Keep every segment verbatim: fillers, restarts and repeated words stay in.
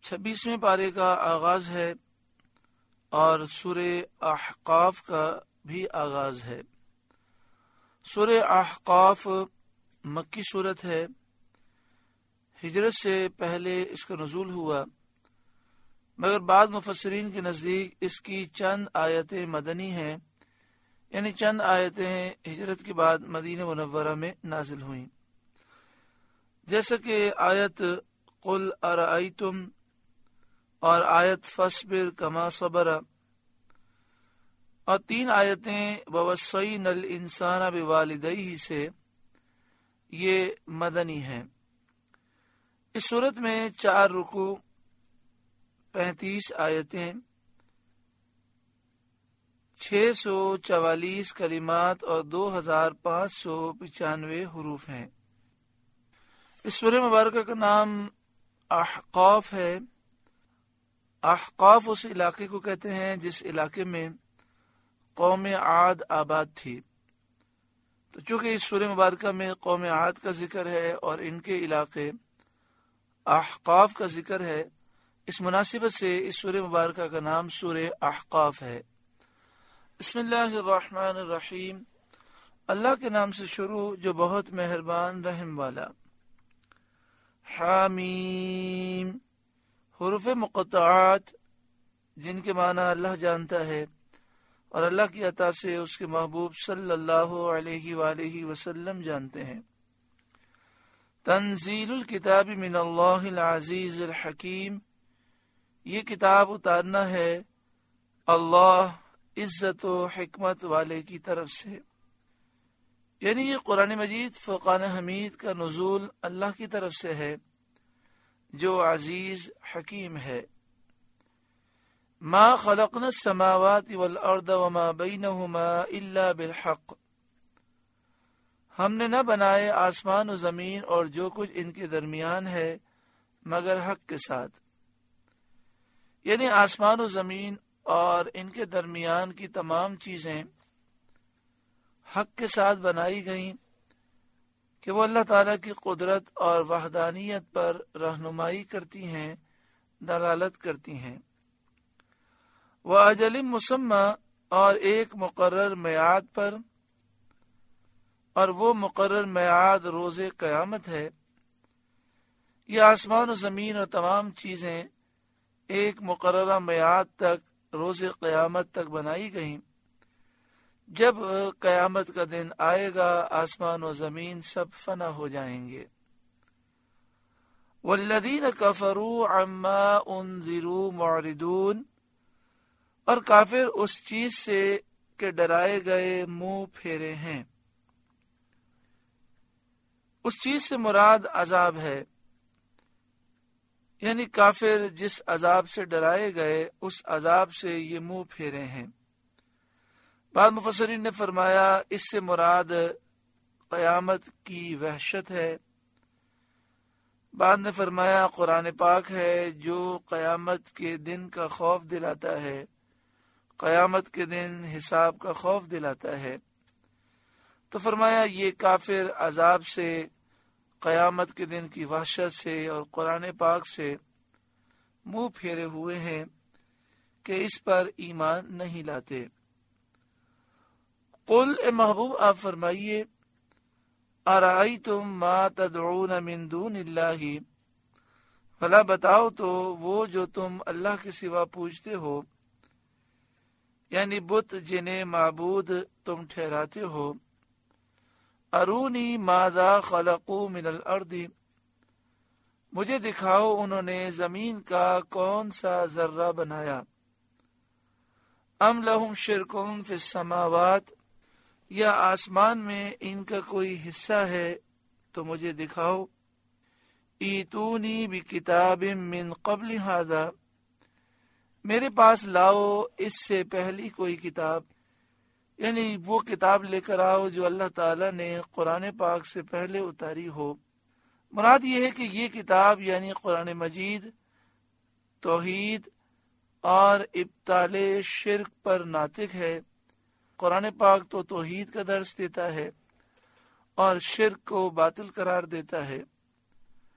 چھبیسویں پارے کا آغاز ہے اور سورہ احقاف کا بھی آغاز ہے۔ سورہ احقاف مکی صورت ہے، ہجرت سے پہلے اس کا نزول ہوا، مگر بعض مفسرین کے نزدیک اس کی چند آیتیں مدنی ہیں، یعنی چند آیتیں ہجرت کے بعد مدینہ منورہ میں نازل ہوئیں، جیسا کہ آیت قل ارأیتم اور آیت فاصبر کما صبر، اور تین آیتیں ووصینا الانسان بوالدیہ سے یہ مدنی ہیں۔ اس صورت میں چار رکوع، پینتیس آیتیں، چھ سو چوالیس کلمات اور دو ہزار پانچ سو پچانوے حروف ہیں۔ اس سورہ مبارکہ کا نام احقاف ہے۔ احقاف اس علاقے کو کہتے ہیں جس علاقے میں قوم عاد آباد تھی، تو چونکہ اس سورہ مبارکہ میں قوم عاد کا ذکر ہے اور ان کے علاقے احقاف کا ذکر ہے، اس مناسبت سے اس سورہ مبارکہ کا نام سورہ احقاف ہے۔ بسم اللہ الرحمن الرحیم، اللہ کے نام سے شروع جو بہت مہربان رحم والا۔ حامیم، حروف مقطعات جن کے معنی اللہ جانتا ہے اور اللہ کی عطا سے اس کے محبوب صلی اللہ علیہ وآلہ وسلم جانتے ہیں۔ تنزیل الکتاب من اللہ العزیز الحکیم، یہ کتاب اتارنا ہے اللہ عزت و حکمت والے کی طرف سے، یعنی یہ قرآن مجید فرقان حمید کا نزول اللہ کی طرف سے ہے جو عزیز حکیم ہے۔ ما خلقنا السماوات والارض وما بینہما الا بالحق، ہم نے نہ بنائے آسمان و زمین اور جو کچھ ان کے درمیان ہے مگر حق کے ساتھ، یعنی آسمان و زمین اور ان کے درمیان کی تمام چیزیں حق کے ساتھ بنائی گئیں کہ وہ اللہ تعالیٰ کی قدرت اور وحدانیت پر رہنمائی کرتی ہیں، دلالت کرتی ہیں۔ وَأَجَلٍ مُّسَمًّى، اور ایک مقرر میعاد پر، اور وہ مقرر میعاد روز قیامت ہے۔ یہ آسمان و زمین اور تمام چیزیں ایک مقررہ میعاد تک روز قیامت تک بنائی گئیں۔ جب قیامت کا دن آئے گا آسمان و زمین سب فنا ہو جائیں گے۔ والذین کفروا عما انذروا معرضون، اور کافر اس چیز سے کہ ڈرائے گئے منہ پھیرے ہیں۔ اس چیز سے مراد عذاب ہے، یعنی کافر جس عذاب سے ڈرائے گئے اس عذاب سے یہ منہ پھیرے ہیں۔ بعض مفسرین نے فرمایا اس سے مراد قیامت کی وحشت ہے، بعض نے فرمایا قرآن پاک ہے جو قیامت کے دن کا خوف دلاتا ہے، قیامت کے دن حساب کا خوف دلاتا ہے۔ تو فرمایا یہ کافر عذاب سے، قیامت کے دن کی وحشت سے اور قرآن پاک سے منہ پھیرے ہوئے ہیں کہ اس پر ایمان نہیں لاتے۔ قل، اے محبوب آپ فرمائیے، ارأیتم ما تدعون من دون اللہ، بھلا بتاؤ تو وہ جو تم اللہ کے سوا پوجتے ہو، یعنی بت جنہیں معبود تم ٹھہراتے ہو۔ ارونی ماذا خلقوا من الارض، مجھے دکھاؤ انہوں نے زمین کا کون سا ذرہ بنایا۔ ام لہم شرک فی السماوات، یا آسمان میں ان کا کوئی حصہ ہے تو مجھے دکھاؤ۔ ایتونی بکتاب من قبل ھذا، میرے پاس لاؤ اس سے پہلی کوئی کتاب، یعنی وہ کتاب لے کر آؤ جو اللہ تعالیٰ نے قرآن پاک سے پہلے اتاری ہو۔ مراد یہ ہے کہ یہ کتاب یعنی قرآن مجید توحید اور ابطال شرک پر ناطق ہے۔ قرآن پاک تو توحید کا درس دیتا ہے اور شرک کو باطل قرار دیتا ہے،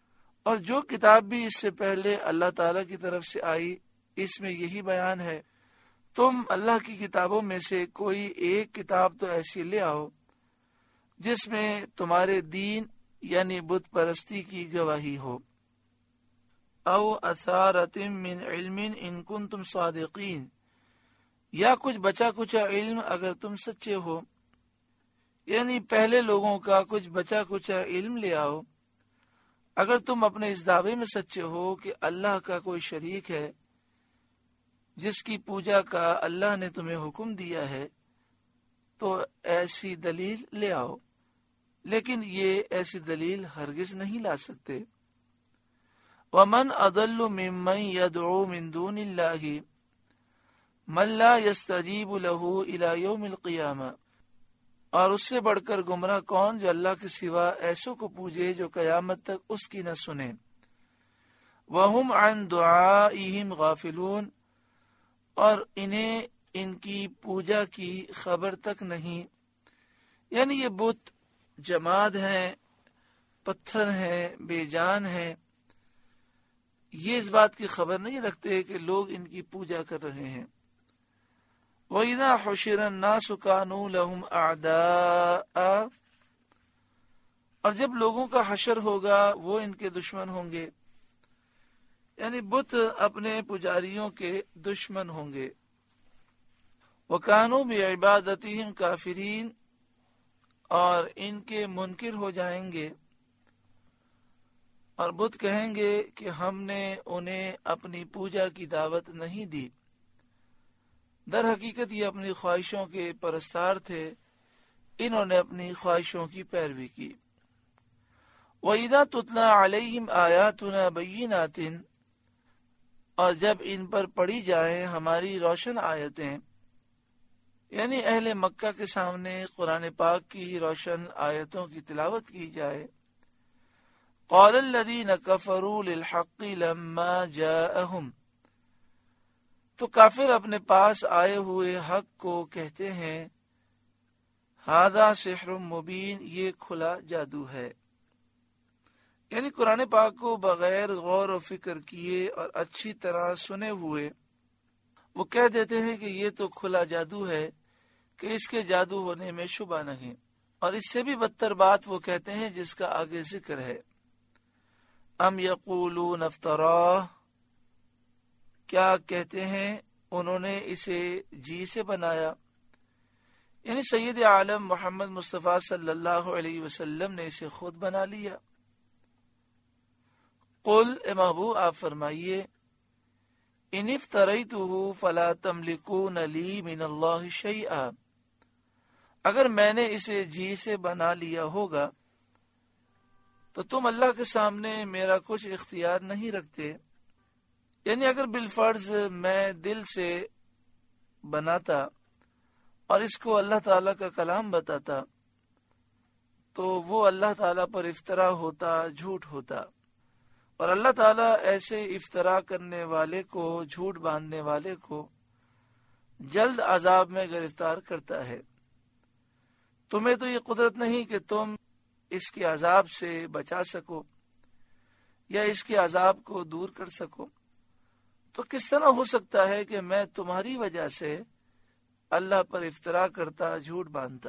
اور جو کتاب بھی اس سے پہلے اللہ تعالیٰ کی طرف سے آئی اس میں یہی بیان ہے۔ تم اللہ کی کتابوں میں سے کوئی ایک کتاب تو ایسی لے آؤ جس میں تمہارے دین یعنی بت پرستی کی گواہی ہو۔ او اثارۃ من علم ان کنتم صادقین، یا کچھ بچا کچا علم اگر تم سچے ہو، یعنی پہلے لوگوں کا کچھ بچا کچا علم لے آؤ اگر تم اپنے اس دعوے میں سچے ہو کہ اللہ کا کوئی شریک ہے جس کی پوجا کا اللہ نے تمہیں حکم دیا ہے، تو ایسی دلیل لے آؤ، لیکن یہ ایسی دلیل ہرگز نہیں لا سکتے۔ وَمَنْ أَضَلُّ مِمَّنْ يَدْعُو مِن دُونِ اللَّهِ مَنْ لَا يَسْتَجِيبُ لَهُ إِلَى يَوْمِ الْقِيَامَةِ، اور اس سے بڑھ کر گمراہ کون جو اللہ کے سوا ایسوں کو پوجے جو قیامت تک اس کی نہ سنے۔ وَهُمْ عَنْ دُعَائِهِمْ غَافِلُونَ، اور انہیں ان کی پوجا کی خبر تک نہیں، یعنی یہ بت جماد ہیں، پتھر ہیں، بے جان ہیں، یہ اس بات کی خبر نہیں رکھتے کہ لوگ ان کی پوجا کر رہے ہیں۔ وَإِذَا حُشِرَ النَّاسُ كَانُوا لَهُمْ أَعْدَاءَ، اور جب لوگوں کا حشر ہوگا وہ ان کے دشمن ہوں گے، یعنی بت اپنے پجاریوں کے دشمن ہوں گے۔ وَكَانُوا بِعِبَادَتِهِمْ كَافِرِينَ، اور ان کے منکر ہو جائیں گے، اور بت کہیں گے کہ ہم نے انہیں اپنی پوجا کی دعوت نہیں دی، در حقیقت یہ اپنی خواہشوں کے پرستار تھے، انہوں نے اپنی خواہشوں کی پیروی کی۔ وَإِذَا تُتْلَى عَلَيْهِمْ آيَاتُنَا بَيِّنَاتٍ، اور جب ان پر پڑھی جائیں ہماری روشن آیتیں، یعنی اہل مکہ کے سامنے قرآن پاک کی روشن آیتوں کی تلاوت کی جائے، قَالَ الَّذِينَ كَفَرُوا لِلْحَقِّ لَمَّا جَاءَهُمْ، تو کافر اپنے پاس آئے ہوئے حق کو کہتے ہیں ہذا سحر مبین، یہ کھلا جادو ہے، یعنی قرآن پاک کو بغیر غور و فکر کیے اور اچھی طرح سنے ہوئے وہ کہہ دیتے ہیں کہ یہ تو کھلا جادو ہے کہ اس کے جادو ہونے میں شبہ نہیں، اور اس سے بھی بدتر بات وہ کہتے ہیں جس کا آگے ذکر ہے۔ ام یقولون افتراہ، کیا کہتے ہیں انہوں نے اسے جی سے بنایا، یعنی سید عالم محمد مصطفیٰ صلی اللہ علیہ وسلم نے اسے خود بنا لیا۔ قل، اے محبوب آپ فرمائیے، ان افتریتہ فلا تملکون لی من اللہ شیئا، اگر میں نے اسے جی سے بنا لیا ہوگا تو تم اللہ کے سامنے میرا کچھ اختیار نہیں رکھتے، یعنی اگر بالفرض میں دل سے بناتا اور اس کو اللہ تعالیٰ کا کلام بتاتا تو وہ اللہ تعالیٰ پر افطرا ہوتا، جھوٹ ہوتا، اور اللہ تعالیٰ ایسے افطرا کرنے والے کو، جھوٹ باندھنے والے کو جلد عذاب میں گرفتار کرتا ہے۔ تمہیں تو یہ قدرت نہیں کہ تم اس کے عذاب سے بچا سکو یا اس کے عذاب کو دور کر سکو، تو کس طرح ہو سکتا ہے کہ میں تمہاری وجہ سے اللہ پر افطرا کرتا، جھوٹ باندھتا۔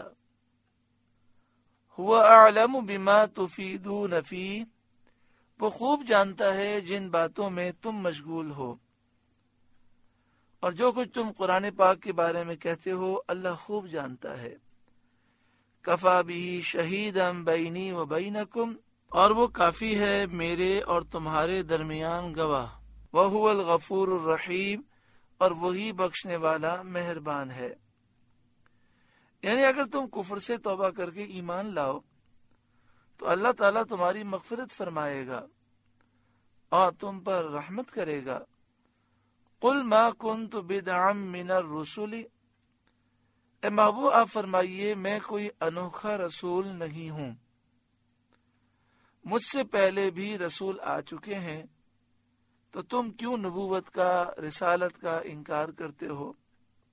هو اعلم بما تفیدون فیہ، وہ خوب جانتا ہے جن باتوں میں تم مشغول ہو، اور جو کچھ تم قرآن پاک کے بارے میں کہتے ہو اللہ خوب جانتا ہے۔ کفا بہ شہیدا بینی و بینکم، اور وہ کافی ہے میرے اور تمہارے درمیان گواہ۔ وَهُوَ الْغَفُورُ الرَّحِيمُ، اور وہی بخشنے والا مہربان ہے۔ یعنی اگر تم کفر سے توبہ کر کے ایمان لاؤ تو اللہ تعالیٰ تمہاری مغفرت فرمائے گا اور تم پر رحمت کرے گا۔ قُلْ مَا كُنْتُ بِدْعًا مِّنَ الرُّسُلِ، اے محبوب آپ فرمائیے میں کوئی انوکھا رسول نہیں ہوں، مجھ سے پہلے بھی رسول آ چکے ہیں، تو تم کیوں نبوت کا، رسالت کا انکار کرتے ہو؟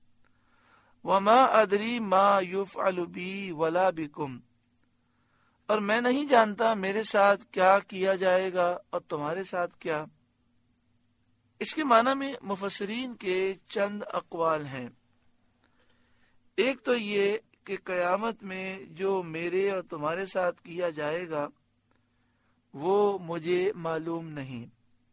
وَمَا أَدْرِي مَا يُفْعَلُ بِي وَلَا بِكُمْ، اور میں نہیں جانتا میرے ساتھ کیا کیا جائے گا اور تمہارے ساتھ کیا۔ اس کے معنی میں مفسرین کے چند اقوال ہیں۔ ایک تو یہ کہ قیامت میں جو میرے اور تمہارے ساتھ کیا جائے گا وہ مجھے معلوم نہیں۔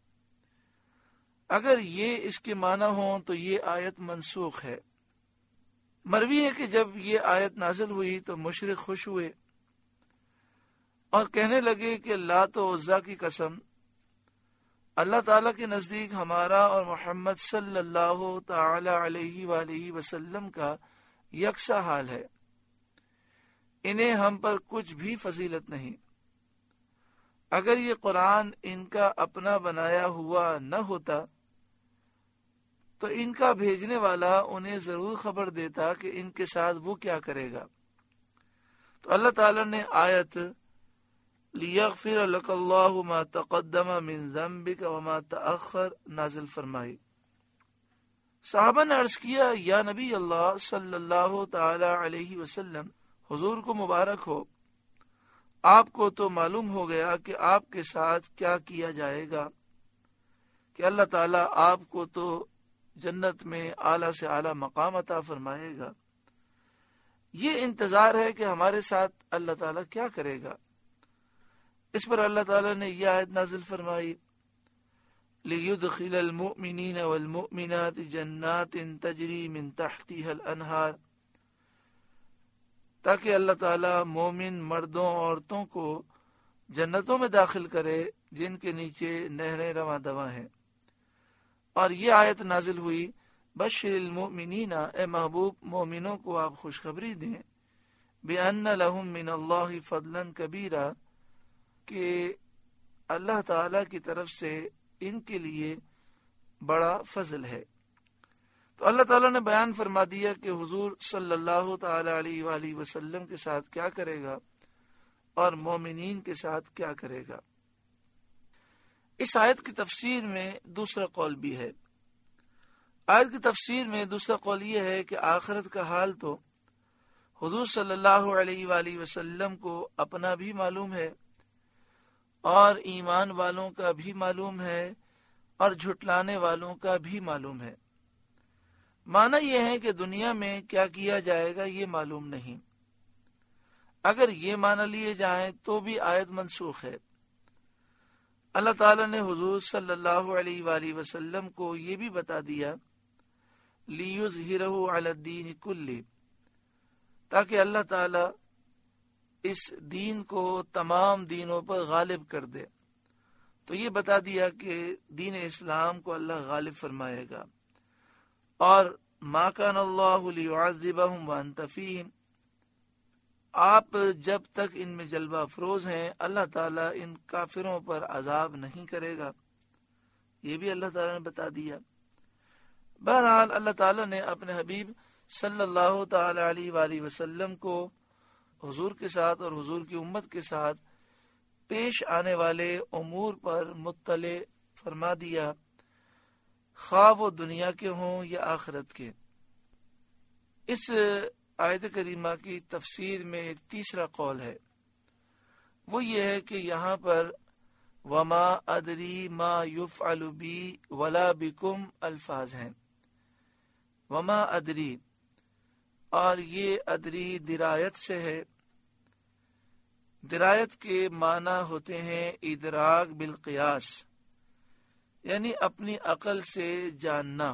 اگر یہ اس کے معنی ہوں تو یہ آیت منسوخ ہے۔ مروی ہے کہ جب یہ آیت نازل ہوئی تو مشرک خوش ہوئے اور کہنے لگے کہ لات و عزیٰ کی قسم، اللہ تعالیٰ کے نزدیک ہمارا اور محمد صلی اللہ تعالی علیہ وآلہ وسلم کا یکساں حال ہے، انہیں ہم پر کچھ بھی فضیلت نہیں۔ اگر یہ قرآن ان کا اپنا بنایا ہوا نہ ہوتا تو ان کا بھیجنے والا انہیں ضرور خبر دیتا کہ ان کے ساتھ وہ کیا کرے گا۔ تو اللہ تعالیٰ نے آیت لِيَغْفِرَ لَكَ اللَّهُ مَا تَقَدَّمَ مِن ذَنبِكَ وَمَا تَأَخَّرَ نازل فرمائی۔ صحابہ نے عرض کیا، یا نبی اللہ صلی اللہ تعالی علیہ وسلم، حضور کو مبارک ہو، آپ کو تو معلوم ہو گیا کہ آپ کے ساتھ کیا کیا جائے گا، کہ اللہ تعالیٰ آپ کو تو جنت میں اعلیٰ سے اعلیٰ مقام عطا فرمائے گا۔ یہ انتظار ہے کہ ہمارے ساتھ اللہ تعالیٰ کیا کرے گا۔ اس پر اللہ تعالیٰ نے یہ آیت نازل فرمائی، لِيُدْخِلَ الْمُؤْمِنِينَ وَالْمُؤْمِنَاتِ جَنَّاتٍ تَجْرِي مِن تَحْتِهَا الْأَنْهَارُ، تاکہ اللہ تعالیٰ مومن مردوں عورتوں کو جنتوں میں داخل کرے جن کے نیچے نہریں رواں دواں ہیں۔ اور یہ آیت نازل ہوئی، بشر المؤمنین، اے محبوب مومنوں کو آپ خوشخبری دیں، بِأَنَّ لَهُم مِّنَ اللَّهِ فَضْلًا كَبِيرًا، کہ اللہ تعالی کی طرف سے ان کے لیے بڑا فضل ہے۔ تو اللہ تعالیٰ نے بیان فرما دیا کہ حضور صلی اللہ تعالی علیہ وآلہ وسلم کے ساتھ کیا کرے گا اور مومنین کے ساتھ کیا کرے گا۔ اس آیت کی تفسیر میں دوسرا قول بھی ہے۔ آیت کی تفسیر میں دوسرا قول یہ ہے کہ آخرت کا حال تو حضور صلی اللہ علیہ وآلہ وسلم کو اپنا بھی معلوم ہے اور ایمان والوں کا بھی معلوم ہے اور جھٹلانے والوں کا بھی معلوم ہے۔ معنی یہ ہے کہ دنیا میں کیا کیا جائے گا یہ معلوم نہیں۔ اگر یہ معنی لیے جائیں تو بھی آیت منسوخ ہے۔ اللہ تعالیٰ نے حضور صلی اللہ علیہ وآلہ وسلم کو یہ بھی بتا دیا، لِيُظْهِرَهُ عَلَى الدِّينِ كُلِّهِ، تاکہ اللہ تعالیٰ اس دین کو تمام دینوں پر غالب کر دے۔ تو یہ بتا دیا کہ دین اسلام کو اللہ غالب فرمائے گا۔ اور ما کان اللہ لیعذبہم وانت فیہم، آپ جب تک ان میں جلوہ افروز ہیں اللہ تعالیٰ ان کافروں پر عذاب نہیں کرے گا، یہ بھی اللہ تعالیٰ نے بتا دیا۔ بہرحال اللہ تعالیٰ نے اپنے حبیب صلی اللہ تعالی علیہ وآلہ وسلم کو حضور کے ساتھ اور حضور کی امت کے ساتھ پیش آنے والے امور پر مطلع فرما دیا، خواہ وہ دنیا کے ہوں یا آخرت کے۔ اس آیت کریمہ کی تفسیر میں ایک تیسرا قول ہے، وہ یہ ہے کہ یہاں پر وما ادری ما یفعل بی ولا بکم الفاظ ہیں۔ وما ادری، اور یہ ادری درایت سے ہے۔ درایت کے معنی ہوتے ہیں ادراک بالقیاس، یعنی اپنی عقل سے جاننا،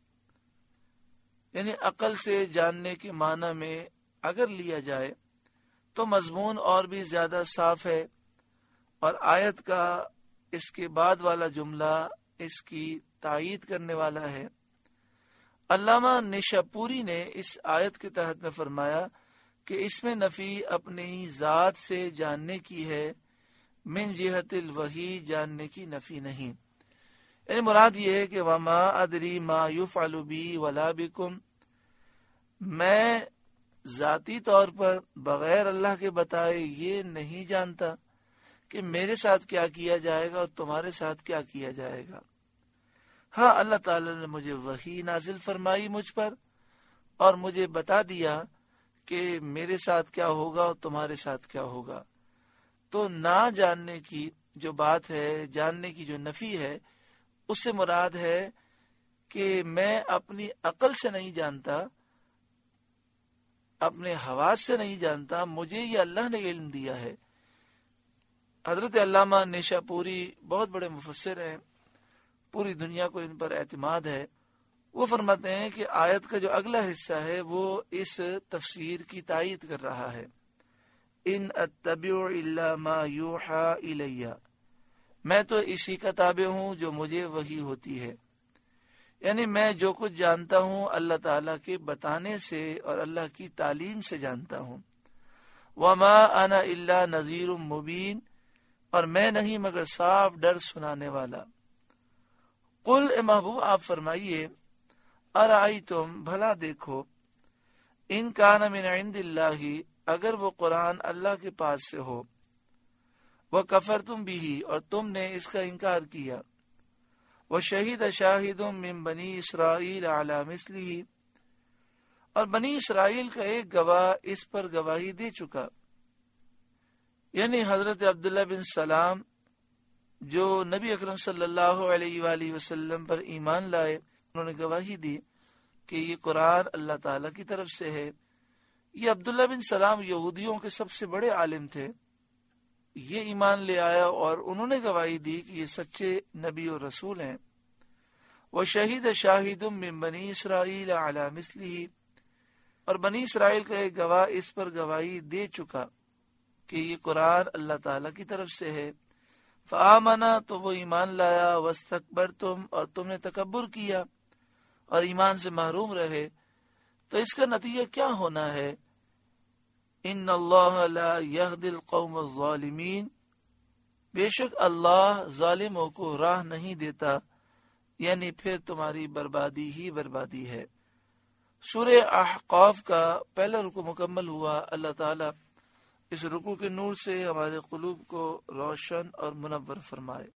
یعنی عقل سے جاننے کے معنی میں اگر لیا جائے تو مضمون اور بھی زیادہ صاف ہے، اور آیت کا اس کے بعد والا جملہ اس کی تائید کرنے والا ہے۔ علامہ نشاپوری نے اس آیت کے تحت میں فرمایا کہ اس میں نفی اپنی ذات سے جاننے کی ہے، من جہت الوحی جاننے کی نفی نہیں۔ یعنی مراد یہ ہے کہ وما ادری ما یفعل بی ولا بکم، میں ذاتی طور پر بغیر اللہ کے بتائے یہ نہیں جانتا کہ میرے ساتھ کیا کیا جائے گا اور تمہارے ساتھ کیا کیا جائے گا۔ ہاں اللہ تعالی نے مجھے وحی نازل فرمائی مجھ پر اور مجھے بتا دیا کہ میرے ساتھ کیا ہوگا اور تمہارے ساتھ کیا ہوگا، تو نہ جاننے کی جو بات ہے، جاننے کی جو نفی ہے، اس سے مراد ہے کہ میں اپنی عقل سے نہیں جانتا، اپنے حواس سے نہیں جانتا، مجھے یہ اللہ نے علم دیا ہے۔ حضرت علامہ نیشا پوری بہت بڑے مفسر ہیں، پوری دنیا کو ان پر اعتماد ہے۔ وہ فرماتے ہیں کہ آیت کا جو اگلا حصہ ہے وہ اس تفسیر کی تائید کر رہا ہے، ان اتبع الا ما یوحى الی، میں تو اسی کا تابع ہوں جو مجھے وحی ہوتی ہے، یعنی میں جو کچھ جانتا ہوں اللہ تعالیٰ کے بتانے سے اور اللہ کی تعلیم سے جانتا ہوں۔ وما انا الا نذیر مبین، اور میں نہیں مگر صاف ڈر سنانے والا۔ قل اے محبوب آپ فرمائیے، ارائیتم بھلا دیکھو، ان کان من عند اللہ، اگر وہ قرآن اللہ کے پاس سے ہو، وکفرتم بہ، اور تم نے اس کا انکار کیا، وشہد شاہد من بنی اسرائیل علی مثلہ، اور بنی اسرائیل کا ایک گواہ اس پر گواہی دے چکا، یعنی حضرت عبداللہ بن سلام جو نبی اکرم صلی اللہ علیہ وآلہ وسلم پر ایمان لائے، انہوں نے گواہی دی کہ یہ قرآن اللہ تعالیٰ کی طرف سے ہے۔ یہ عبداللہ بن سلام یہودیوں کے سب سے بڑے عالم تھے، یہ ایمان لے آیا اور انہوں نے گواہی دی کہ یہ سچے نبی اور رسول ہیں۔ وشہد شاہد من بنی اسرائیل علی مثلہ، اور بنی اسرائیل کا ایک گواہ اس پر گواہی دے چکا کہ یہ قرآن اللہ تعالیٰ کی طرف سے ہے۔ فآمنا، تو وہ ایمان لایا، واستکبرتم، اور تم نے تکبر کیا اور ایمان سے محروم رہے، تو اس کا نتیجہ کیا ہونا ہے؟ ان اللہ لا یہدی القوم الظالمین، بے شک اللہ ظالموں کو راہ نہیں دیتا، یعنی پھر تمہاری بربادی ہی بربادی ہے۔ سورہ احقاف کا پہلا رکوع مکمل ہوا۔ اللہ تعالیٰ اس رکوع کے نور سے ہمارے قلوب کو روشن اور منور فرمائے۔